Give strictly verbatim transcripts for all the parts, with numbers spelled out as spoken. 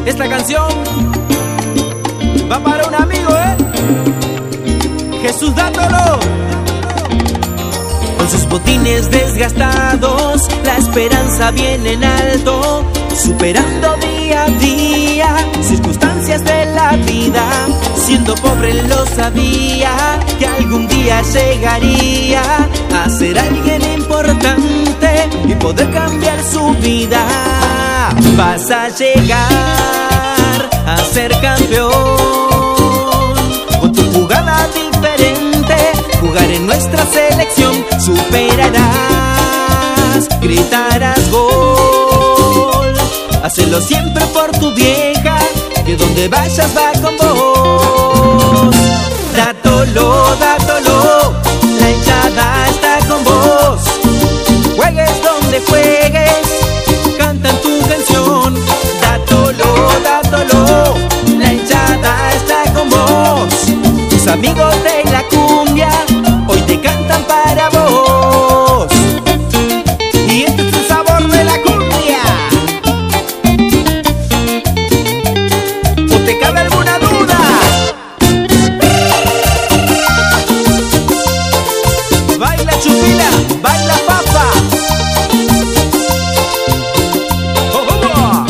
Esta canción va para un amigo, ¿eh? Jesús Dátolo. Con sus botines desgastados, la esperanza viene en alto, superando día a día circunstancias de la vida. Siendo pobre él lo sabía, que algún día llegaría a ser alguien importante y poder cambiar su vida. Vas a llegar a ser campeón con tu jugada diferente, jugar en nuestra selección. Superarás, gritarás gol, hazlo siempre por tu vieja, que donde vayas va con vos. Dátolo, Dátolo, la hinchada está con vos. Juegues donde juegues, cantan tu canción. Dátolo, Dátolo, la hinchada está con vos. Tus amigos de la cumbia hoy te cantan para vos. Y este es el sabor de la cumbia. ¿O te cabe alguna duda? Baila chupila, baila papa. Oh, oh.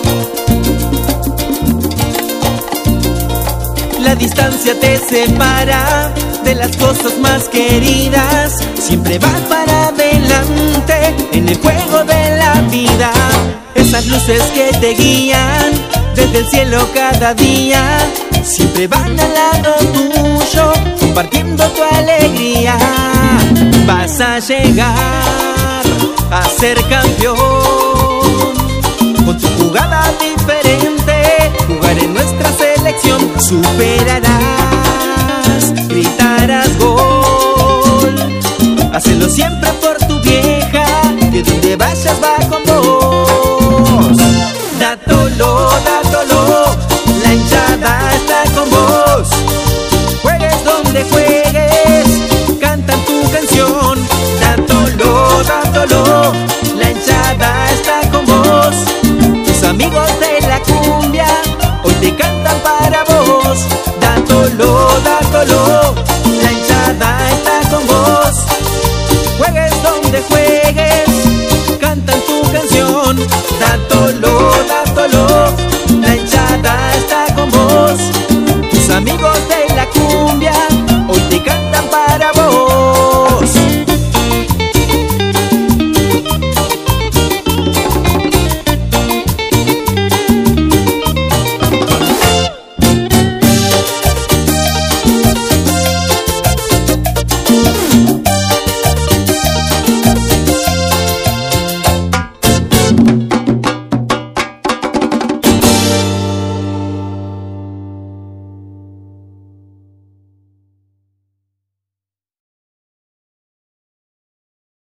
La distancia te separa de las cosas más queridas. Siempre vas para adelante en el juego de la vida. Esas luces que te guían desde el cielo cada día siempre van al lado tuyo, compartiendo tu alegría. Vas a llegar a ser campeón con tu jugada diferente, jugar en nuestra selección. Superarás,